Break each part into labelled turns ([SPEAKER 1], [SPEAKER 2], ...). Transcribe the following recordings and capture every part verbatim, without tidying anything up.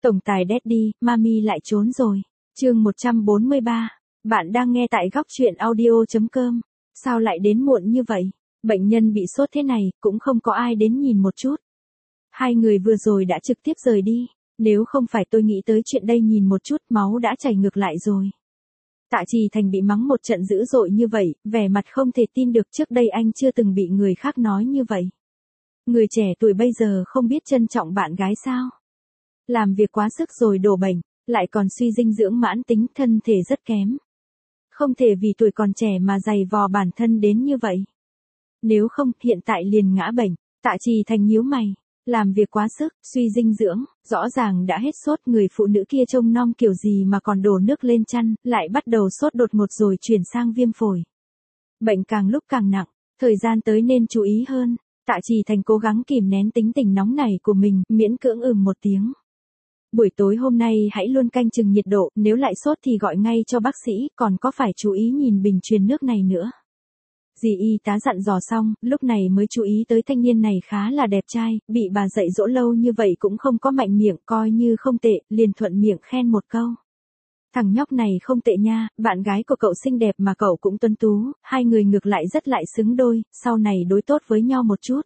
[SPEAKER 1] Tổng tài Daddy, Mami lại trốn rồi. Chương một trăm bốn mươi ba. Bạn đang nghe tại góc truyện audio chấm com. Sao lại đến muộn như vậy? Bệnh nhân bị sốt thế này, cũng không có ai đến nhìn một chút. Hai người vừa rồi đã trực tiếp rời đi. Nếu không phải tôi nghĩ tới chuyện đây nhìn một chút, máu đã chảy ngược lại rồi. Tạ Trì Thành bị mắng một trận dữ dội như vậy, vẻ mặt không thể tin được, trước đây anh chưa từng bị người khác nói như vậy. Người trẻ tuổi bây giờ không biết trân trọng bạn gái sao? Làm việc quá sức rồi đổ bệnh, lại còn suy dinh dưỡng mãn tính, thân thể rất kém. Không thể vì tuổi còn trẻ mà dày vò bản thân đến như vậy. Nếu không, hiện tại liền ngã bệnh. Tạ Trì Thành nhíu mày. Làm việc quá sức, suy dinh dưỡng, rõ ràng đã hết sốt, người phụ nữ kia trông nom kiểu gì mà còn đổ nước lên chăn, lại bắt đầu sốt đột ngột rồi chuyển sang viêm phổi. Bệnh càng lúc càng nặng, thời gian tới nên chú ý hơn. Tạ Trì Thành cố gắng kìm nén tính tình nóng nảy của mình, miễn cưỡng ừm một tiếng. Buổi tối hôm nay hãy luôn canh chừng nhiệt độ, nếu lại sốt thì gọi ngay cho bác sĩ, còn có phải chú ý nhìn bình truyền nước này nữa. Dì y tá dặn dò xong, lúc này mới chú ý tới thanh niên này khá là đẹp trai, bị bà dạy dỗ lâu như vậy cũng không có mạnh miệng, coi như không tệ, liền thuận miệng khen một câu. Thằng nhóc này không tệ nha, bạn gái của cậu xinh đẹp mà cậu cũng tuấn tú, hai người ngược lại rất lại xứng đôi, sau này đối tốt với nhau một chút.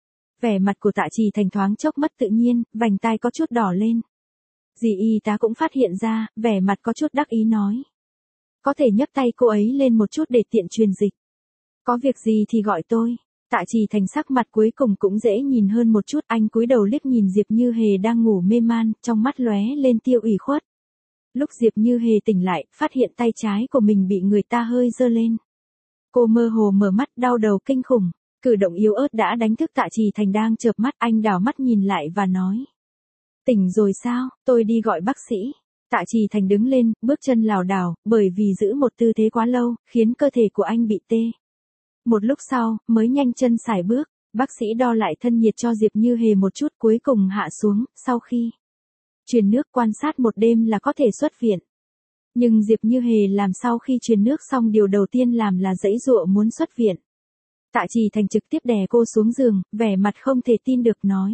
[SPEAKER 1] Vẻ mặt của Tạ Trì Thành thoáng chốc mất tự nhiên, vành tai có chút đỏ lên. Dì y tá cũng phát hiện ra, vẻ mặt có chút đắc ý nói. Có thể nhấc tay cô ấy lên một chút để tiện truyền dịch. Có việc gì thì gọi tôi. Tạ Trì Thành sắc mặt cuối cùng cũng dễ nhìn hơn một chút, anh cúi đầu liếc nhìn Diệp Như Hề đang ngủ mê man, trong mắt lóe lên tia ủy khuất. Lúc Diệp Như Hề tỉnh lại, phát hiện tay trái của mình bị người ta hơi giơ lên. Cô mơ hồ mở mắt, đau đầu kinh khủng, cử động yếu ớt đã đánh thức Tạ Trì Thành đang chợp mắt, anh đảo mắt nhìn lại và nói. Tỉnh rồi sao, tôi đi gọi bác sĩ. Tạ Trì Thành đứng lên, bước chân lảo đảo, bởi vì giữ một tư thế quá lâu, khiến cơ thể của anh bị tê. Một lúc sau, mới nhanh chân sải bước, bác sĩ đo lại thân nhiệt cho Diệp Như Hề một chút, cuối cùng hạ xuống, sau khi truyền nước quan sát một đêm là có thể xuất viện. Nhưng Diệp Như Hề làm sau khi truyền nước xong điều đầu tiên làm là giãy giụa muốn xuất viện. Tạ Trì Thành trực tiếp đè cô xuống giường, vẻ mặt không thể tin được nói.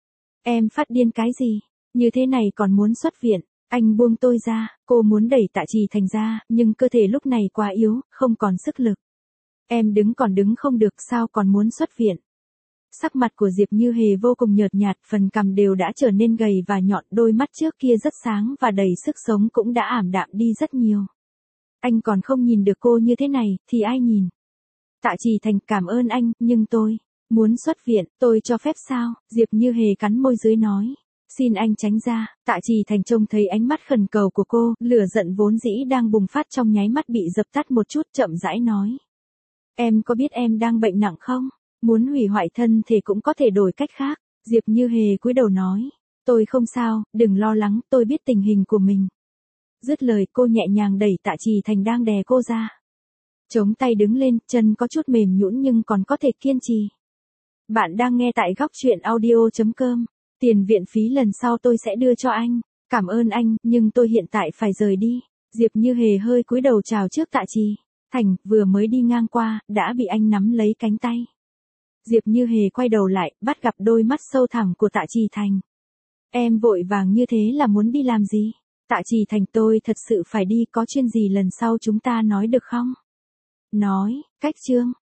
[SPEAKER 1] Em phát điên cái gì, như thế này còn muốn xuất viện, anh buông tôi ra, cô muốn đẩy Tạ Trì Thành ra, nhưng cơ thể lúc này quá yếu, không còn sức lực. Em đứng còn đứng không được, sao còn muốn xuất viện. Sắc mặt của Diệp Như Hề vô cùng nhợt nhạt, phần cằm đều đã trở nên gầy và nhọn, đôi mắt trước kia rất sáng và đầy sức sống cũng đã ảm đạm đi rất nhiều. Anh còn không nhìn được cô như thế này, thì ai nhìn. Tạ Trì Thành cảm ơn anh, nhưng tôi muốn xuất viện, tôi cho phép sao? Diệp Như Hề cắn môi dưới nói. Xin anh tránh ra. Tạ Trì Thành trông thấy ánh mắt khẩn cầu của cô, lửa giận vốn dĩ đang bùng phát trong nháy mắt bị dập tắt một chút, chậm rãi nói. Em có biết em đang bệnh nặng không? Muốn hủy hoại thân thể cũng có thể đổi cách khác. Diệp Như Hề cúi đầu nói. Tôi không sao, đừng lo lắng, tôi biết tình hình của mình. Dứt lời cô nhẹ nhàng đẩy Tạ Trì Thành đang đè cô ra. Chống tay đứng lên, chân có chút mềm nhũn nhưng còn có thể kiên trì. Bạn đang nghe tại góc truyện audio chấm com. Tiền viện phí lần sau tôi sẽ đưa cho anh. Cảm ơn anh, nhưng tôi hiện tại phải rời đi. Diệp Như Hề hơi cúi đầu chào trước Tạ Trì Thành, vừa mới đi ngang qua, đã bị anh nắm lấy cánh tay. Diệp Như Hề quay đầu lại, bắt gặp đôi mắt sâu thẳm của Tạ Trì Thành. Em vội vàng như thế là muốn đi làm gì? Tạ Trì Thành, tôi thật sự phải đi, có chuyện gì lần sau chúng ta nói được không? Nói, cách chương.